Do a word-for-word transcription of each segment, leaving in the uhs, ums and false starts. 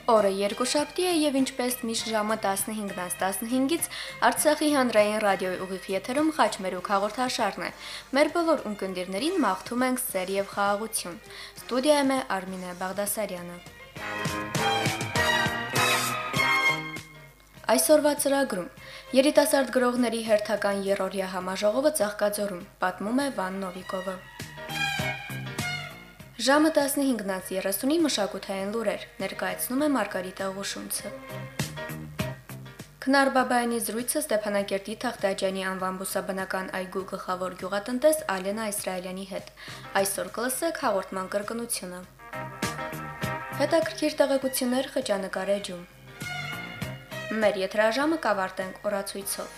Օրը երկուշաբթի է եւ ինչպես միշտ ժամը տասնհինգից տասնհինգից Արցախի հանրային ռադիոյի ուղիղ եթերում Խաչմերուկ հաղորդաշարն է։ Մեր բոլոր ունկնդիրներին մաղթում ենք սեր եւ խաղաղություն։ Ստուդիայում է Արմինե Բաղդասարյանը։ Այսօրվա ծրագրում երիտասարդ գրողների հերթական երրորդյա համաժողովը Ծաղկաձորում, պատմում է Վան Նովիկովը։ Ժամը տասնհինգից երեսունի մշակութային լուրեր, ներկայացնում է Մարգարիտա Ղուշունցը։ Քնար Բաբայանի զրույցը Ստեփանակերտի Թախտաջյանի անվան բուսաբանական այգու գլխավոր գյուղատնտես Ալենա Իսրայելյանի հետ։ Այսօր կլսեք հաղորդման կրկնությունը։ Հետաքրքիր տեղեկություններ խճանկար էջում։ Մեր եթերաժամը կավարտենք օրացույցով։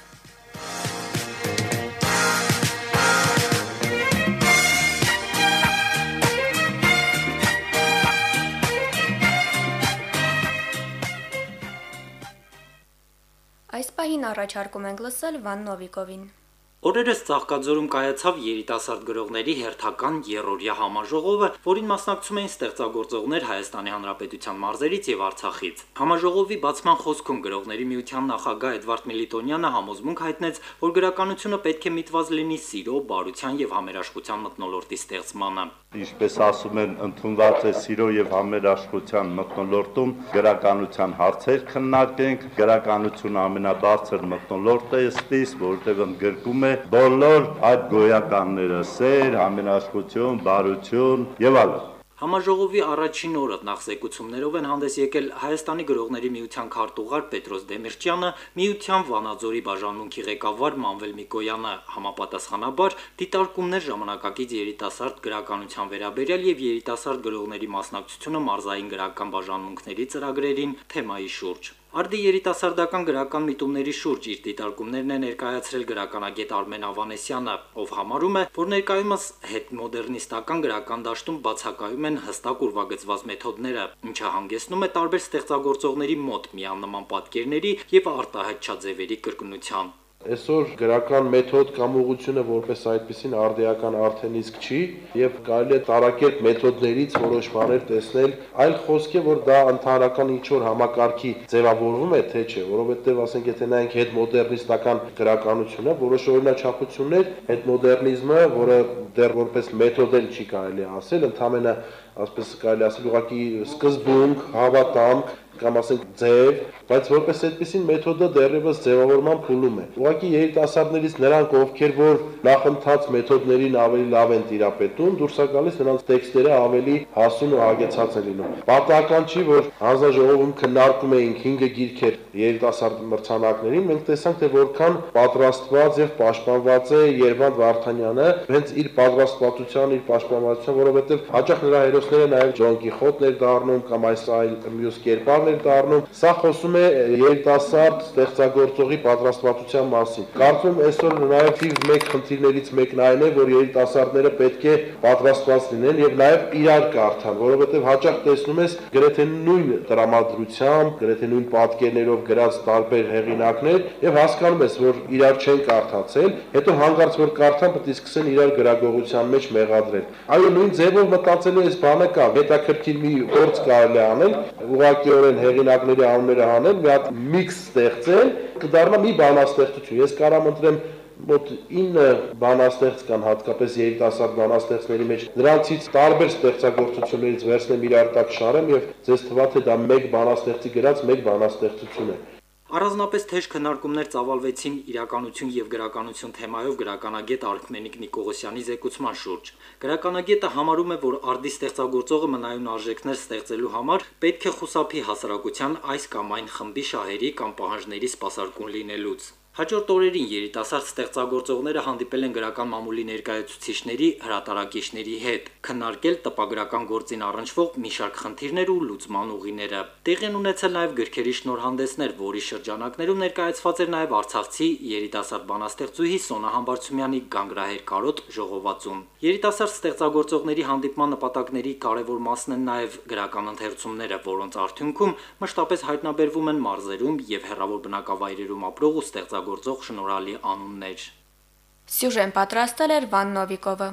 Այս պահին առաջարկում ենք լսել Վան Նովիկովին։ Օրերս Ծաղկաձորում կայացավ երիտասարդ գրողների հերթական երրորդյա համաժողովը, որին մասնակցում էին ստեղծագործողներ Հայաստանի Հանրապետության մարզերից եւ Արցախից։ Համաժողովի բացման խոսքում գրողների միության նախագահ Էդվարդ Միլիտոնյանը համոզմունք հայտնեց, որ գրականությունը պետք է միտված լինի սիրո, բարության եւ համերաշխության մթնոլորտի ստեղծմանը։ Ինչպես ասում են, ընդունված է սիրո եւ համերաշխության մթնոլորտում գրականության հարցեր քննարկենք, գրականությունը ամենաբարձր մթնոլորտը է ստիս, որտեղ ընդգրկում է բոլոր այդ գոյականները՝ սեր, համերաշխություն, բարություն եւ այլն։ Համաժողովի առաջին օրը նախզեկուցումներով են հանդես եկել Հայաստանի գրողների միության քարտուղար Պետրոս Դեմիրճյանը, միության Վանաձորի բաժանմունքի ղեկավար Մանվել Միկոյանը, համապատասխանաբար դիտարկումներ ժամանակակից երիտասարդ գրականության վերաբերյալ եւ երիտասարդ գրողների մասնակցությունը մարզային գրական բաժանմունքների ծրագրերին թեմայի շուրջ։ Արդի երիտասարդական գրական միտումների շուրջ իր դիտարկումներն է ներկայացրել գրականագետ Արմեն Ավանեսյանը, ով համարում է, որ ներկայումս հետմոդեռնիստական գրական դաշտում բացակայում են հստակ ուրվագծված մեթոդները, ինչը հանգեցնում է տարբեր ստեղծագործողների մոտ միանման պատկերների եւ արտահայտչաձևերի կրկնության։ Այսօր գրական մեթոդ կամ ուղղությունը որպես այդպեսին արդիական արդեն իսկ չի եւ կարելի է տարակերպ մեթոդներից որոշ բաներ տեսնել, այլ խոսք է, որ դա ընդհանրական ինչ-որ համակարգի ձևավորվում է, թե չէ, որովհետեւ ասենք եթե նայենք հետմոդեռնիստական գրականությունը, որոշ օրինաչափություններ, հետմոդեռնիզմը, որը դեռ որպես մեթոդ էլ չի կարելի ասել, ընդհանրապես ասես կարելի ասել ուղղակի սկզբունք, հավատամք կամ ասենք ձև, բայց որպես այդպեսին մեթոդը դեռևս ձևավորման փուլում է։ Ուղղակի երիտասարդներից նրանք, ովքեր որ նախընթաց մեթոդներին ավելի լավ են տիրապետում, դուրս է գալիս նրանց տեքստերը ավելի հասուն ու հագեցած են լինում։ Պատահական չի, որ հանձնաժողովում քննարկում էինք հինգ գիրքեր երիտասարդ մրցանակներին, մենք տեսանք, թե որքան պատրաստված եւ պաշտպանված է Երվանդ Վարդանյանը, հենց իր պատրաստվածության, իր պաշտպանվածության, որովհետեւ հաճախ նրա հերոսները նաեւ Ջոն Կիխոտն էր դառնում կամ այս այլ մյուս կերպարներ դառնում։ Սա խոսում է երիտասարդ ստեղծագործողի պատրաստվածության մասին։ Կարծում եմ այսօր նաեւ թիվ մեկ խնդիրներից մեկն այն է, որ երիտասարդները պետք է պատրաստված լինեն եւ նաեւ իրար կարդան, որովհետեւ հաճախ տեսնում ես գրեթե նույն տրամադրությամբ, գրեթե նույն պատկերներով գրած տարբեր հեղինակներ եւ հասկանում ես, որ իրար չեն կարդացել, հետո հանկարծ որ կարդան, պետք է սկսեն իրար գրագողության մեջ մեղադրել։ Այո, նույն ձևով մտածելու այս բանը կա, հետաքրքիր մի փորձ կարելի է անել, ուղղակիորեն հեղինակների անունները հանել, մի հատ միքս ստեղծել, կդառնա մի բանաստեղծություն։ Ես կարամ ընտրեմ մոտ ինը բանաստեղծ կան, հատկապես երիտասարդ բանաստեղծների մեջ, նրանցից տարբեր ստեղծագործություններից վերցնեմ իրար տակ շարեմ եւ ձեզ թվա թե դա մեկ բանաստեղծի գրած մեկ բանաստեղծություն է։ Առանձնապես թեժ քննարկումներ ծավալվեցին իրականություն եւ գրականություն թեմայով գրականագետ Արքմենիկ Նիկողոսյանի զեկուցման շուրջ։ Գրականագետը համարում է, որ արդի ստեղծագործողը մնայուն արժեքներ ստեղծելու համար պետք է խուսափի հասարակության այս կամ այն խմբի շահերի կամ պահանջների սպասարկուն լինելուց։ Հաջորդ օրերին երիտասարդ ստեղծագործողները հանդիպել են գրական մամուլի ներկայացուցիչների, հրատարակիչների հետ, քննարկել տպագրական գործին առնչվող մի շարք խնդիրներ ու լուծման ուղիները։ Տեղի են ունեցել նաև գրքերի շնորհանդեսներ, որի շրջանակներում ներկայացված էր նաև արցախցի երիտասարդ բանաստեղծուհի Սոնա Համբարձումյանի Գանգրահեր կարոտ ժողովածուն։ Երիտասարդ ստեղծագործողների հանդիպման նպատակների կարևոր մասն են նաև գրական ընթերցումները, որոնց արդյունքում մշտապես հայտնաբերվում են մարզերում եւ հեռավոր բնակավայրերում ապրող ու ստեղծագործող գործող շնորհալի անուններ։ Սյուժեն պատրաստել էր Վան Նովիկովը։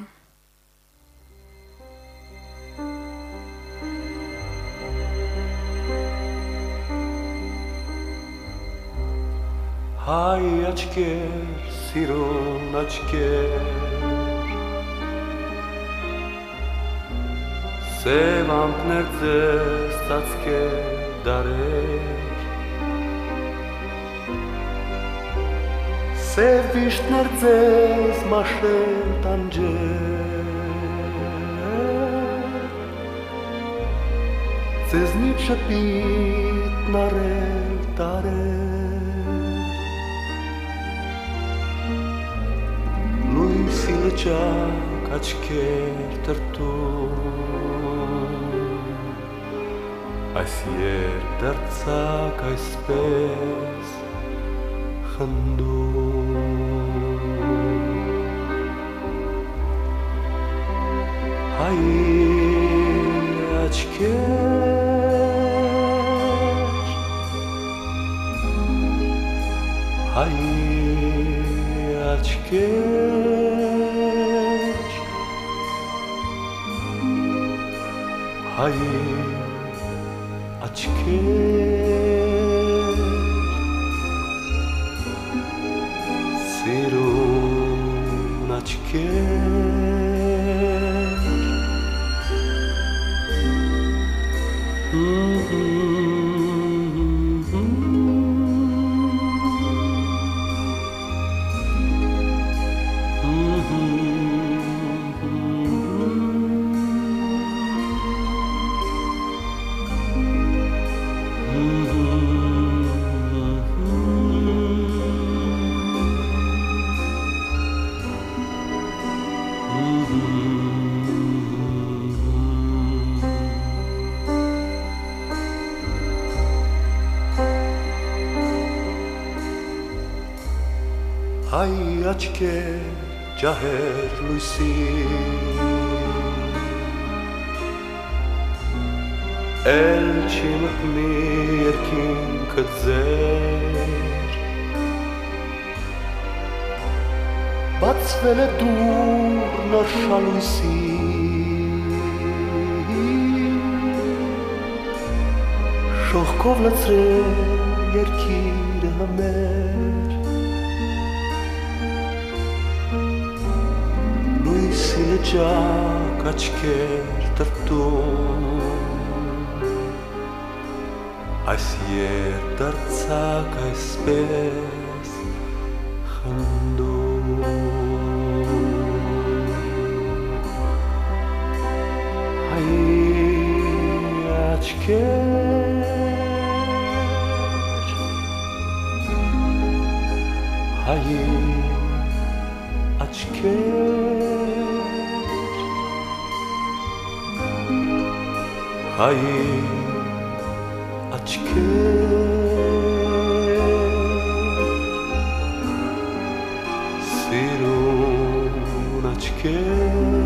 հայ աչքեր, սիրուն աչքեր, սև ամպներ ձեզ ծածկեր դարեր, սև վիշտներ ձեզ մաշել տանջեր, ձեզնից շպիտն առել տարեր, լույսի լճակ աչքեր տրտում, այս երբ դարձակ այսպես խնդում, հայի աչքեր, հայի աչքեր, հայի աչքեր, սիրուն աչքեր, հայ աչքեր ջահեր լույսի, էլ չի մտնի երկինքը ձեր, բացվել է դուռ նոր շալույսի, շողքով լցրել երկիրը մեր, լույսի լճակ աչքեր տրտում, այս երբ դարձակ այսպես խնդում, հայի աչքեր, հայի աչքեր, հայի աչքեր, սիրուն աչքեր,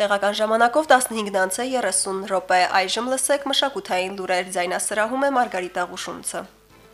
Տեղական ժամանակով տասնհինգ երեսուն րոպե այժմ լսեք մշակութային լուրեր ձայնասրահում է Մարգարիտա Ղուշունցը։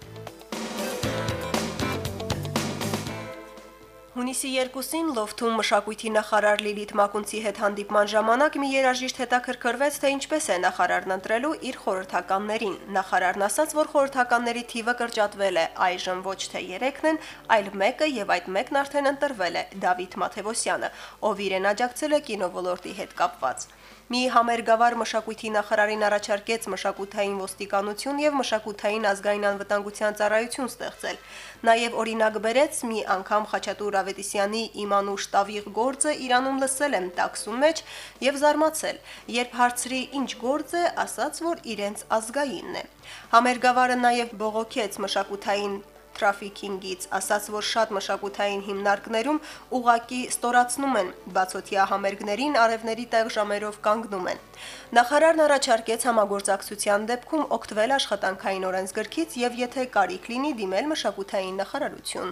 Հունիսի երկուսին Լոֆթում մշակույթի նախարար Լիլիթ Մակունցի հետ հանդիպման ժամանակ մի երաժիշտ հետաքրքրվեց, թե ինչպես է նախարարն ընտրելու իր խորհրդականներին։ Նախարարն ասաց, որ խորհրդականների թիվը կրճատվել է, այժմ ոչ թե երեքն են, այլ մեկը եւ այդ մեկն արդեն ընտրվել է՝ Դավիթ Մաթևոսյանը, ով իրեն աջակցել է կինոլորտի հետ կապված։ Մի համերգավար մշակույթի նախարարին առաջարկեց մշակութային ոստիկանություն եւ մշակութային ազգային անվտանգության ծառայություն ստեղծել։ Նաեւ օրինակ բերեց մի անգամ Խաչատուր Ավետիսյանի Իմանուշ Տավիղ գործը Իրանում լսել եմ տաքսում մեջ եւ զարմացել, երբ հարցրի ինչ գործ է, ասաց, որ իրենց ազգայինն է։ Համերգավարը նաեւ բողոքեց մշակութային թրաֆիքինգից, ասաց, որ շատ մշակութային հիմնարկներում ուղակի ստորացնում են բացօթյա համերգներին, արևների տեղ ժամերով կանգնում են։ Նախարարն առաջարկեց համագործակցության դեպքում օգտվել աշխատանքային օրենսգրքից եւ եթե կարիք լինի դիմել մշակութային նախարարություն։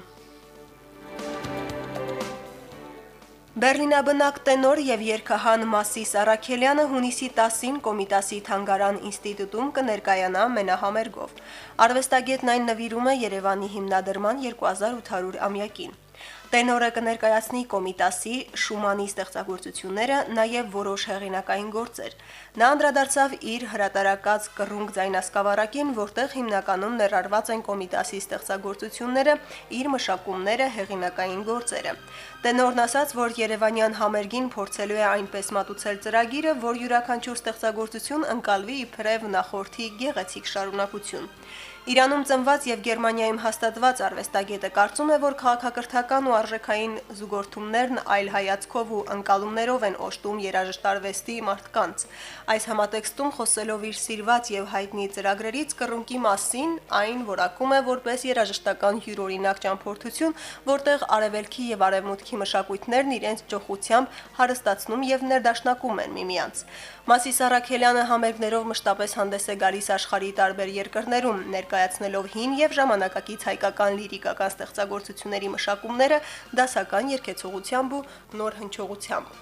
Բեռլինաբնակ տենոր եւ երգահան Մասիս Արաքելյանը հունիսի տասին Կոմիտասի թանգարան ինստիտուտում կներկայանա մենահամերգով։ Արվեստագետն այն նվիրում է Երևանի հիմնադրման երկու հազար ութ հարյուր ամյակին։ Տենորը կներկայացնի Կոմիտասի Շումանի ստեղծագործությունները, նաև որոշ հեղինակային գործեր։ Նա անդրադարձավ իր հրատարակած կռունկ ձայնասկավառակին, որտեղ հիմնականում ներառված են Կոմիտասի ստեղծագործությունները, իր մշակումները, հեղինակային գործերը։ Տենորն ասաց, որ Երևանյան համերգին փորձելու է այնպես մատուցել ծրագիրը, որ յուրաքանչյուր ստեղծագործություն ընկալվի իբրև նախորդի գեղեցիկ շարունակություն։ Իրանում ծնված եւ Գերմանիայում հաստատված արվեստագետը կարծում է, որ քաղաքակրթական ու արժեքային զուգորդումներն այլ հայացքով ու ընկալումներով են օժտում երաժշտարվեստի մարդկանց։ Այս համատեքստում խոսելով իր սիրված եւ հայտնի ծրագրերից կռունկի մասին, այն որակում է որպես երաժշտական յուրօրինակ ճամփորդություն, որտեղ արևելքի եւ արևմուտքի մշակույթներն իրենց ճոխությամբ հարստացնում եւ ներդաշնակում են միմյանց։ Մասիս Արաքելյանը համերգներով մշտապես հանդես է գալիս աշխարհի տարբեր երկրներում, ներկայացնելով հին եւ ժամանակակից հայկական լիրիկական ստեղծագործությունների մշակումները դասական երգեցողությամբ ու նոր հնչողությամբ։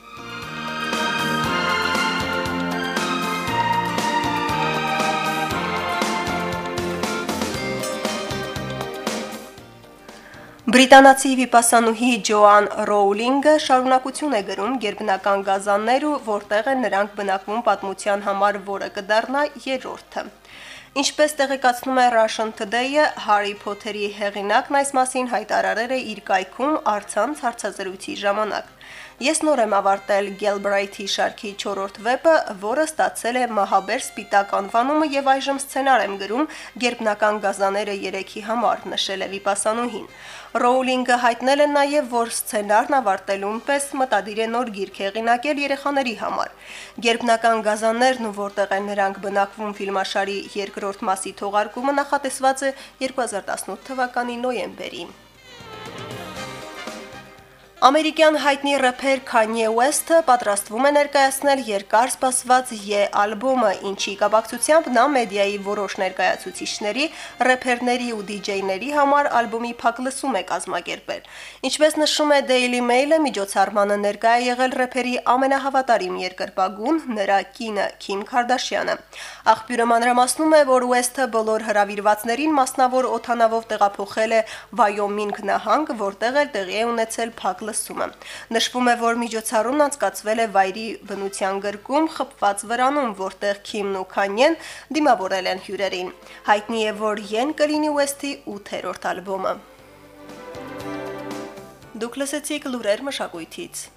Բրիտանացի վիպասանուհի Ջոան Ռոուլինգը շարունակություն է գրում գերբնական գազաններ ու որտեղ են նրանք բնակվում պատմության համար, որը կդառնա երրորդը։ Ինչպես տեղեկացնում է Russian Today-ը, Հարի Փոթերի հեղինակն այս մասին հայտարարել է իր կայքում առցանց հարցազրույցի ժամանակ։ Ես նոր եմ ավարտել Galbraith-ի շարքի չորրորդ վեպը, որը ստացել է մահաբեր սպիտակ անվանումը եւ այժմ սցենար եմ գրում գերբնական գազաները երեքի համար, նշել է վիպասանուհին։ Ռոուլինգը հայտնել է նաև, որ սցենարն ավարտելուն պես մտադիր է նոր գիրք հեղինակել երեխաների համար։ Գերբնական գազաններն ու որտեղ են նրանք բնակվում ֆիլմաշարի երկրորդ մասի թողարկումը նախատեսված է երկու հազար տասնութ թվականի նոյեմբերին։ Ամերիկյան հայտնի рэփեր Kanye West-ը պատրաստվում է ներկայացնել երկար սպասված Ye ալբոմը, ինչի կապակցությամբ նա մեդիայի որոշ ներկայացուցիչների, рэփերների ու դիջեյների համար ալբոմի փակ լսում է կազմակերպել։ Ինչպես նշում է Daily Mail-ը, միջոցառմանը ներկա է եղել рэփերի ամենահավատարիմ երկրպագուն, նրա կինը Քիմ Քարդաշյանը։ Աղբյուրը մանրամասնում է, որ West-ը բոլոր հրավիրվածներին մասնավոր օդանավով տեղափոխել է Վայոմինգ նահանգ, որտեղ էլ տեղի է ունեցել փակ լսումը։ Նշվում է, որ միջոցառումն անցկացվել է վայրի բնության գրկում խփված վրանում, որտեղ Քիմն ու Քանյեն դիմավորել են հյուրերին։ Հայտնի է, որ Yen կլինի West-ի ութերորդ ալբոմը։ Դուք լսեցիք լուրեր մշակույթից։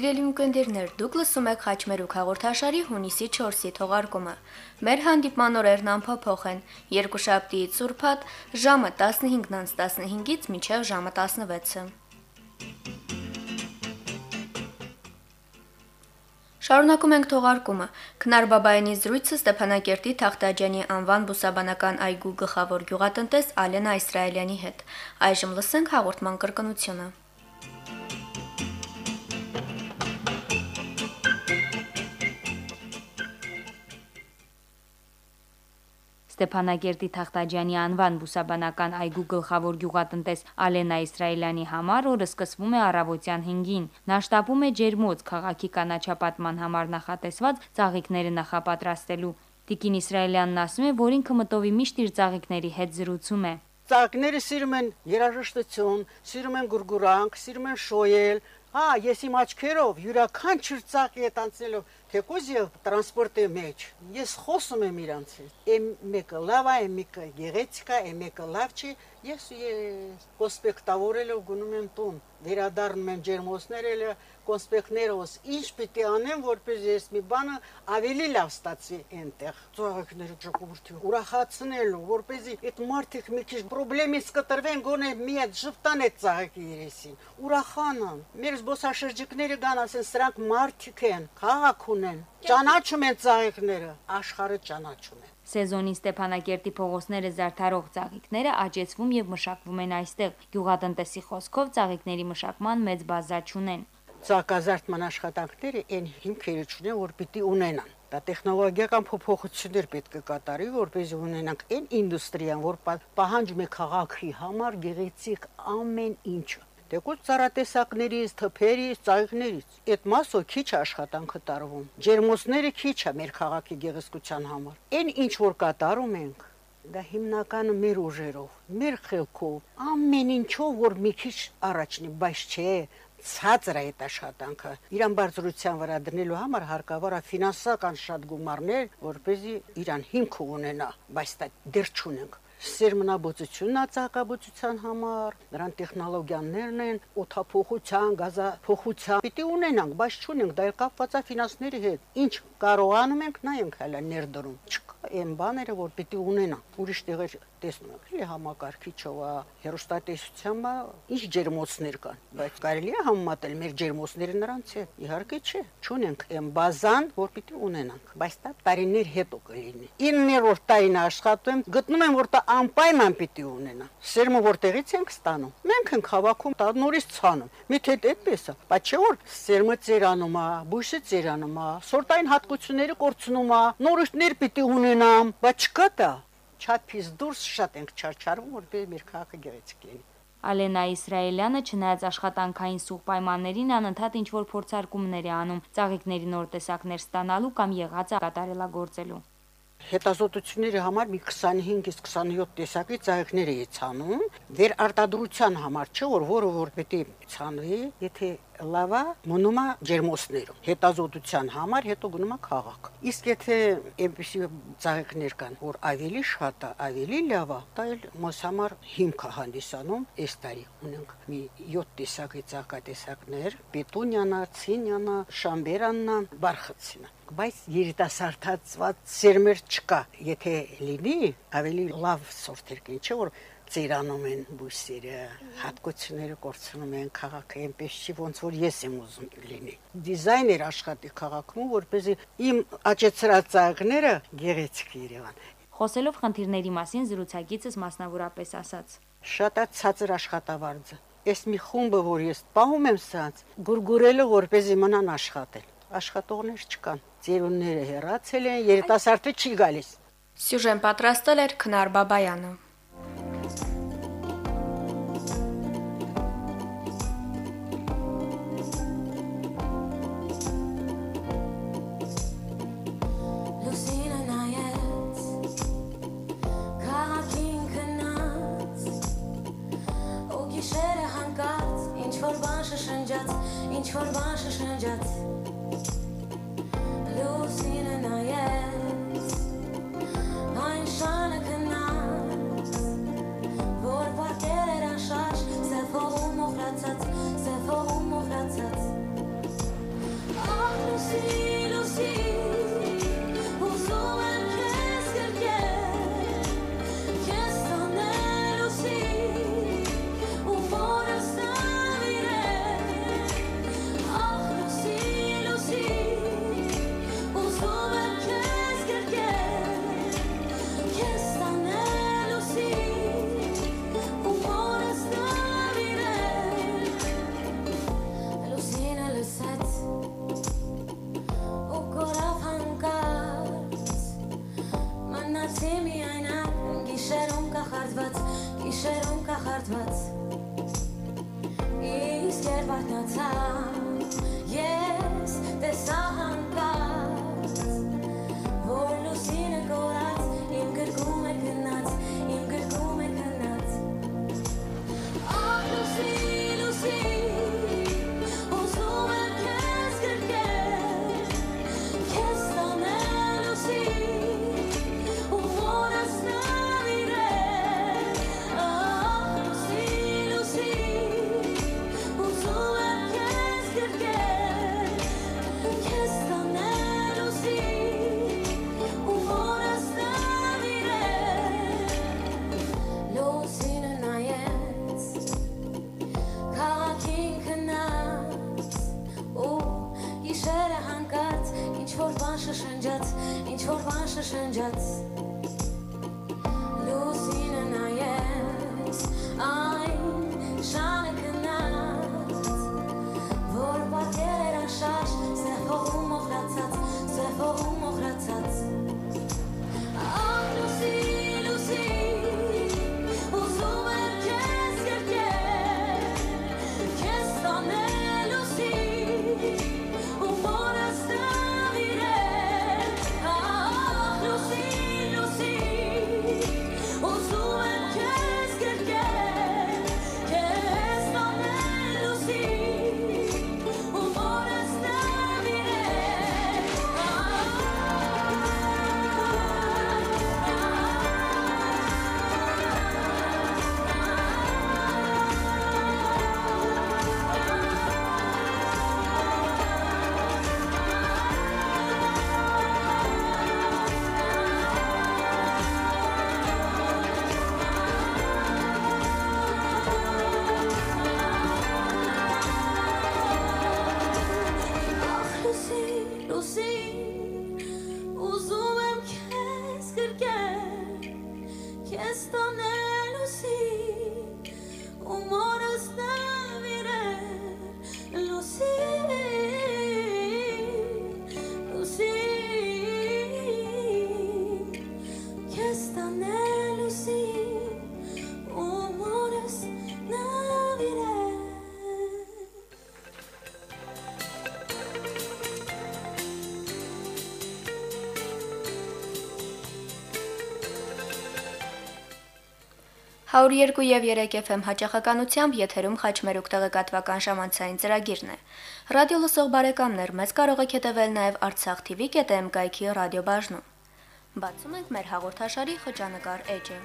Սիրելի ունկնդիրներ, դուք լսում եք Խաչմերուկ հաղորդաշարի հունիսի չորսի թողարկումը։ Մեր հանդիպման օրերն անփոփոխ են՝ երկուշաբթիից ուրբաթ ժամը տասնհինգից տասնհինգից մինչև ժամը տասնվեցը։ Շարունակում ենք թողարկումը։ Քնար Բաբայանի զրույցը Ստեփանակերտի Թախտաջանի անվան բուսաբանական այգու գլխավոր գյուղատնտես Ալենա Իսրայելյանի հետ։ Այժմ լսենք հաղորդման կրկնությունը։ Ստեփանակերտի Թախտաջանի անվան բուսաբանական այգու գլխավոր գյուղատնտես Ալենա Իսրայելյանի համար օրը սկսվում է առավոտյան հինգին։ Նա շտապում է Ջերմոց քաղաքի կանաչապատման համար նախատեսված ծաղիկները նախապատրաստելու։ Տիկին Իսրայելյանն ասում է, որ ինքը մտովի միշտ իր ծաղիկների հետ զրուցում է։ Ծաղիկները սիրում են երաժշտություն, սիրում են գուրգուրանք, սիրում են շոյել։ Հա, ես իմ աչքերով յուրաքանչյուր ծաղկի հետ անցնելով թեկուզ եւ տրանսպորտի մեջ ես խոսում եմ իրանց հետ։ Եմ մեկը լավ է, եմ մեկը գեղեցիկ է, եմ մեկը լավ չի։ Ես կոնսպեկտավորելով գնում եմ տուն, վերադառնում եմ ջերմոցները, կոնսպեկտներս ինչ պիտի անեմ, որպես ես մի բանը ավելի լավ ստացի այնտեղ։ Ծաղիկները ճակուրդի ուրախացնելու, որպեսզի այդ մարդիկ մի քիչ խնդրից կտրվեն, գոնե մի հատ ժպտան այդ ծաղիկի երեսին։ Ուրախանան։ Մեր զբոսաշրջիկները գան ասեն, սրանք մարդիկ են, քաղաք ունեն, ճանաչում են ծաղիկները, աշխարհը ճանաչում են։ Սեզոնին Ստեփանակերտի փողոցները զարդարող ծաղիկները աճեցվում եւ մշակվում են այստեղ։ Գյուղատնտեսի խոսքով ծաղիկների մշակման մեծ բազա չունեն։ Ծաղկազարդման աշխատանքները այն հիմքերը չունեն, որ պիտի ունենան։ Դա տեխնոլոգիական փոփոխություններ պետք է կատարի, որպեսզի ունենանք այն ինդուստրիան, որ պահանջում է քաղաքի համար գեղեցիկ ամեն ինչը։ Դեկոց ծառատեսակներից, թփերից, ծաղիկներից։ Այդ մասը քիչ աշխատանքը տարվում։ Ջերմոցները քիչ է մեր քաղաքի գեղեցկության համար։ Այն ինչ որ կատարում ենք, դա հիմնականը մեր ուժերով, մեր խելքով, ամեն ինչով որ մի քիչ առաջնի, բայց չէ, ցածր է այդ աշխատանքը։ Իրան բարձրության վրա դնելու համար հարկավոր է ֆինանսական շատ գումարներ, որպեսզի իրան հիմք ունենա, բայց դա դեռ չունենք։ Սերմնաբուծությունն է ծաղկաբուծության համար, նրան տեխնոլոգիաներն են, օդափոխության, գազափոխության պիտի ունենանք, բայց չունենք, դա էլ կապված է ֆինանսների հետ։ Ինչ կարողանում ենք, նա ենք հələ ներդրում։ Չկա այն բաները, որ պիտի ունենանք։ Ուրիշ տեղեր տեսնում եք, էլի համակարգիչով է, հեռուստատեսությամբ է, ինչ ջերմոցներ կան, բայց կարելի է համեմատել մեր ջերմոցները նրանց հետ։ Իհարկե չէ, չունենք այն բազան, որ պիտի ունենանք, բայց դա տարիներ հետո կլինի։ իններորդ տարին աշխատում, գտնում եմ, որ դա անպայման պիտի ունենա։ Սերմը որտեղից ենք ստանում։ Մենք ենք հավաքում, դա նորից ցանում։ Միթե այդպես է, բայց չէ որ սերմը ծերանում է, բույսը ծերանում է, սորտային հատկությունները կորցնում է, նորույթներ պիտի ունենամ, բայց չկա դա։ Չափից դուրս շատ ենք չարչարվում, որպես մեր քաղաքը գեղեցիկ լինի։ Ալենա Իսրայելյանը չնայած աշխատանքային սուղ պայմաններին անընդհատ ինչ-որ փորձարկումներ է անում ծաղիկների նոր տեսակներ ստանալու կամ եղածը կատարելագործելու։ Հետազոտությունների համար մի քսանհինգից քսանյոթ տեսակի ծաղիկներ է ցանում, վերարտադրության համար չէ, որ որը որ պետք է ցանվի, եթե լավա մնում է ջերմոցներում։ Հետազոտության համար հետո գնում է քաղաք։ Իսկ եթե այնպեսի ծաղիկներ կան, որ ավելի շատ է, ավելի լավ է, դա էլ մոս համար հիմք է հանդիսանում։ Այս տարի ունենք մի յոթ տեսակի ծաղկատեսակներ՝ պետունյանա, ցինյանա, շամբերաննա, բարխցինա։ Բայց երիտասարդացված սերմեր չկա։ Եթե լինի, ավելի լավ սորտեր կին, չէ՞ որ ծերանում են բույսերը, հատկությունները կորցնում են քաղաքը, այնպես չի ոնց որ ես եմ ուզում լինի։ Դիզայներ աշխատի քաղաքում, որպեսզի իմ աճեցրած ծաղիկները գեղեցիկ Երևան։ Խոսելով խնդիրների մասին զրուցակիցս մասնավորապես ասաց. Շատ է ցածր աշխատավարձը։ Այս մի խումբը, որ ես պահում եմ սրանց, գուրգուրելը որպեսզի մնան աշխատել։ Աշխատողներ չկան։ Ծերունները հեռացել են, երիտասարդը չի գալիս։ Սյուժեն պատրաստել էր Քնար Բաբայանը։ Ինչ որ բան շշնջաց Լուսինը նայեց Այն շանը քնած Որ վարկել էր անշարժ Սև հողում ուխրացած Սև հողում ուխրացած Գիշերում կախարդված, գիշերում կախարդված Իսկ երբ արթնացա ես տեսա հանկարծ որ լուսինը կորած իմ գրկում է գնաց իմ գրկում է գնաց Ահ լուսի լուսի ուզում եմ քեզ գրկել քեզ տանել լուսի ու մորս նվիրել Ահ լուսի լուսի ուզում եմ քեզ գրկել քեզ տանել լուսի ու մորս նվիրել Լուսինը նայեց քաղաքին քնած ու գիշերը հանկարծ ինչ-որ բան շշնջաց ինչ-որ բան շշնջաց Լուսինը նայեց այն շանը քնած որ պատկեր էր անշարժ սև հողում մոխրացած սև հողում մոխրացած Ահ լուսի լուսի ուզում եմ քեզ գրկել քեզ տանել լուսի ու մորս նվիրել Ահ լուսի լուսի ուզում եմ քեզ գրկել քեզ տանել լուսի ու մորս նվիրել Ահ լուսի լուսի ուզում եմ քեզ գրկել քեզ տանել լուսի ու մորս նվիրել լուսի լուսի քեզ տանել լուսի ու մորս նվիրել հարյուր երկու եւ երեք F M հաճախականությամբ եթերում խաչմերուկ տեղեկատվական ժամանցային ծրագիրն է։ Ռադիո լսող բարեկամներ, մեզ կարող եք հետևել նաեւ Artsakh T V կետ M կայքի ռադիոբաժնում։ Բացում ենք մեր հաղորդաշարի խճանկար էջը։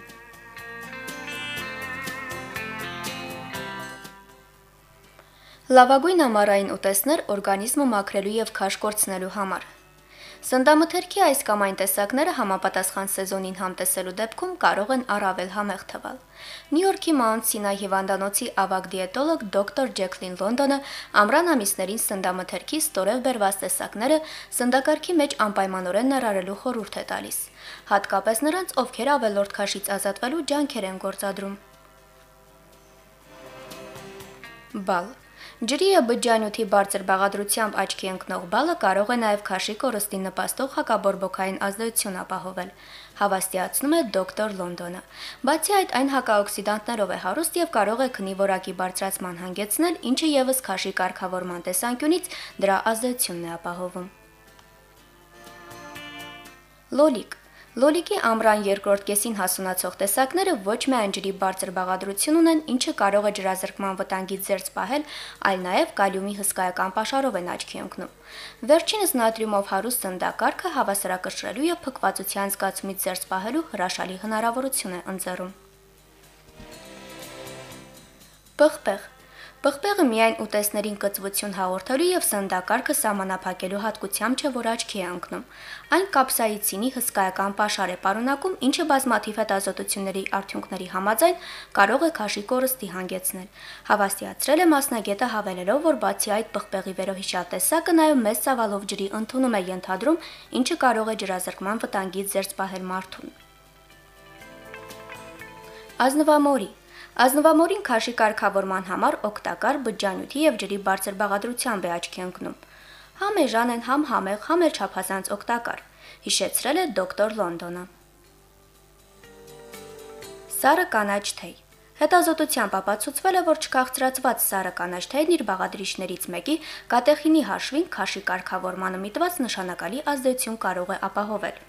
Լավագույն ամառային ուտեստներ օրգանիզմը մաքրելու եւ քաշ կորցնելու համար։ Սննդամթերքի այս կամ այն տեսակները համապատասխան սեզոնին համտեսելու դեպքում կարող են առավել համեղ թվալ։ Նյու Յորքի Mount Sinai հիվանդանոցի ավագ դիետոլոգ դոկտոր Ջեքլին Լոնդոնը ամռան ամիսներին սննդամթերքի ստորև բերված տեսակները սննդակարգի մեջ անպայմանորեն ներառելու խորհուրդ է տալիս, հատկապես նրանց, ովքեր ավելորդ քաշից ազատվելու ջանքեր են գործադրում։ Բալ Ջրի եւ բջջանյութի բարձր բաղադրությամբ աչքի ընկնող բալը կարող է նաեւ քաշի կորստին նպաստող հակաբորբոքային ազդեցություն ապահովել, հավաստիացնում է դոկտոր Լոնդոնը։ Բացի այդ, այն հակաօքսիդանտներով է հարուստ եւ կարող է քնի որակի բարձրացման հանգեցնել, ինչը եւս քաշի կարգավորման տեսանկյունից դրա ազդեցությունն է ապահովում։ Լոլիկ Լոլիկի ամռան երկրորդ կեսին հասունացող տեսակները ոչ միայն ջրի բարձր բաղադրություն ունեն, ինչը կարող է ջրազրկման վտանգից զերծ պահել, այլ նաև կալիումի հսկայական պաշարով են աչքի ընկնում։ Վերջինս նատրիումով հարուստ սննդակարգը հավասարակշռելու եւ փքվածության զգացումից զերծ պահելու հրաշալի հնարավորություն է ընձեռում։ Պղպեղ Պղպեղը միայն ուտեստներին կծվություն հաղորդելու եւ սննդակարգը սահմանափակելու հատկությամբ չէ, որ աչքի է ընկնում։ Այն կապսաիցինի հսկայական պաշար է պարունակում, ինչը բազմաթիվ հետազոտությունների արդյունքների համաձայն կարող է քաշի կորստի հանգեցնել։ Հավաստիացրել է մասնագետը հավելելով, որ բացի այդ պղպեղի վերոհիշյալ տեսակը նաեւ մեծ ծավալով ջրի ընդունում է ենթադրում, ինչը կարող է ջրազրկման վտանգից զերծ պահել մարդուն։ Ազնվամորի Ազնվամորին քաշի կարգավորման համար օգտակար բջջանյութի եւ ջրի բարձր բաղադրությամբ է աչքի ընկնում։ Համ էժան են, համ համեղ, համ էլ չափազանց օգտակար, հիշեցրել է դոկտոր Լոնդոնը։ Սարը կանաչ թեյ։ Հետազոտությամբ ապացուցվել է, որ չքաղցրացված սարը կանաչ թեյն իր բաղադրիչներից մեկի կատեխինի հաշվին քաշի կարգավորմանը միտված նշանակալի ազդեցություն կարող է ապահովել։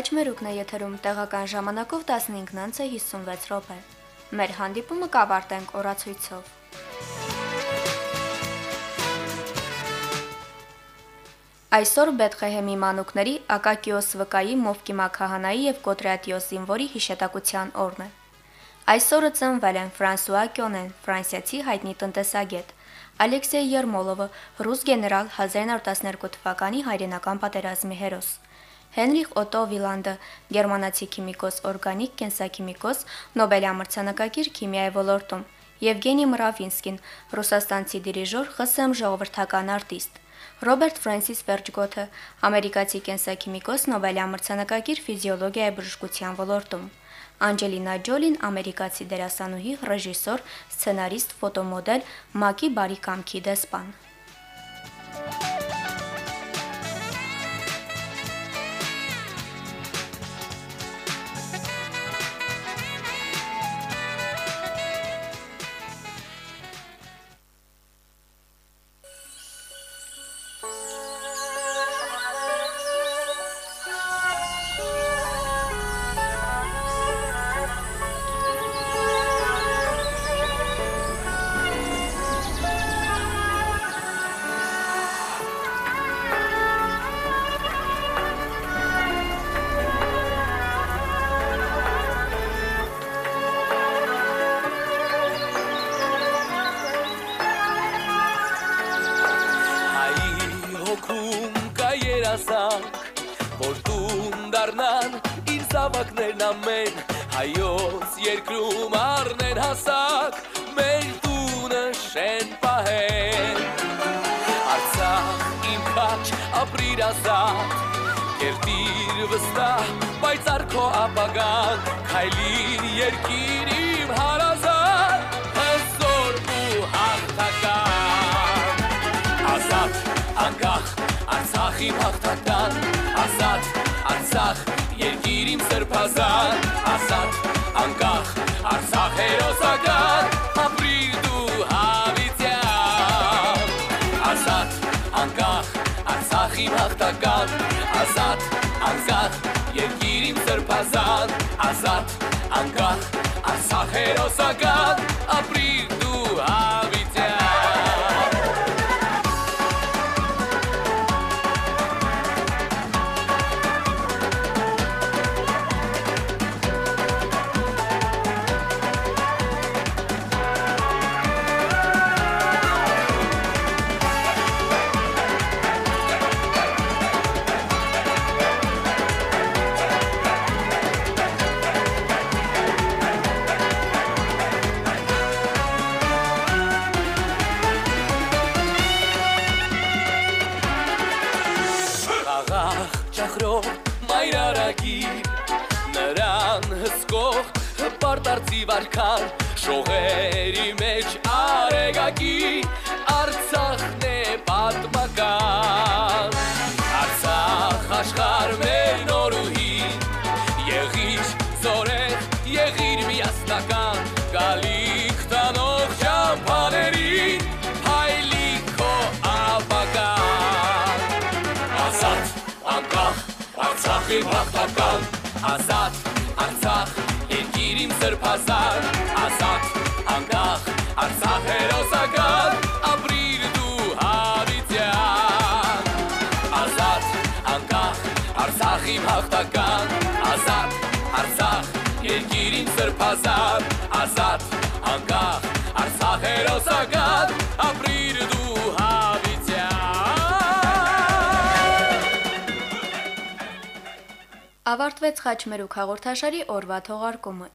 Խաչմերուկն է եթերում տեղական ժամանակով տասնհինգ հիսունվեց րոպե։ Մեր հանդիպումը կավարտենք օրացույցով։ Այսօր Բեթղեհեմի մանուկների Ակակիոս վկայի, Մովկիմա քահանայի եւ Կոտրատիոս զինվորի հիշատակության օրն է։ Այսօրը ծնվել են Ֆրանսուଆ Կյոնեն, ֆրանսիացի հայտնի տնտեսագետ, Ալեքսեյ Երմոլովը, ռուս գեներալ հազար իննսուն տասներկու թվականի հայրենական պատերազմի հերոս, Հենրիխ Օտո Վիլանդը, գերմանացի քիմիկոս, օրգանիկ կենսաքիմիկոս, Նոբելյամրցանակակիր քիմիայի ոլորտում, Եվգենի Մրավինսկին, ռուսաստանցի դիրիժոր, ԽՍՀՄ ժողովրդական արտիստ, Ռոբերտ Ֆրենսիս Վերջգոթը, ամերիկացի կենսաքիմիկոս, Նոբելյամրցանակակիր ֆիզիոլոգիայի բժշկության ոլորտում, Անջելինա Ջոլին, ամերիկացի դերասանուհի, ռեժիսոր, սցենարիստ, ֆոտոմոդել, ՄԱԿ-ի բարի կամքի դեսպան։ Որ տուն դառնան իր զավակներն ամեն, հայոց երկրում առնեն հասակ, մեր տունը շեն պահեն։ Արցախ իմ քաչ ապրիր ազատ, կերտիր վստահ, պայծառ քո ապագան, քայլիր երկիր իմ հարազատ, հզոր ու հաղթական։ Ազատ, անկախ, Արցախ իմ հաղթական, ազատ, Արցախ, երկիր իմ սրբազան, ազատ, անկախ, Արցախ հերոսական, ապրիր դու հավիտյան։ Ազատ, անկախ, Արցախ իմ հաղթական, ազատ, անկախ, երկիր իմ սրբազան, ազատ, անկախ, Արցախ հերոսական, ապրիր դու հավիտյան։ Նրան հսկող հպարտարծի վարքան, շողերի մեջ արեգակի, Արցախն է պատմական։ Արցախ աշխարհ մեր նորուհին, եղիր զորեղ, եղիր միասնական, գալիք տանող ճամփաներին, փայլի քո ապագան։ Ազատ, անկախ, Արցախ իմ հաղթական, ազատ, Արցախ, երկիր իմ սրբազան, ազատ, անկախ, Արցախ հերոսական, ապրիր դու հավիտյան։ Ազատ, անկախ, Արցախ իմ հաղթական, ազատ, Արցախ, երկիր իմ սրբազան, ազատ, անկախ, Արցախ հերոսական, ապրիր դու հավիտյան։ Ավարտվեց Խաչմերուկ հաղորդաշարի օրվա թողարկումը։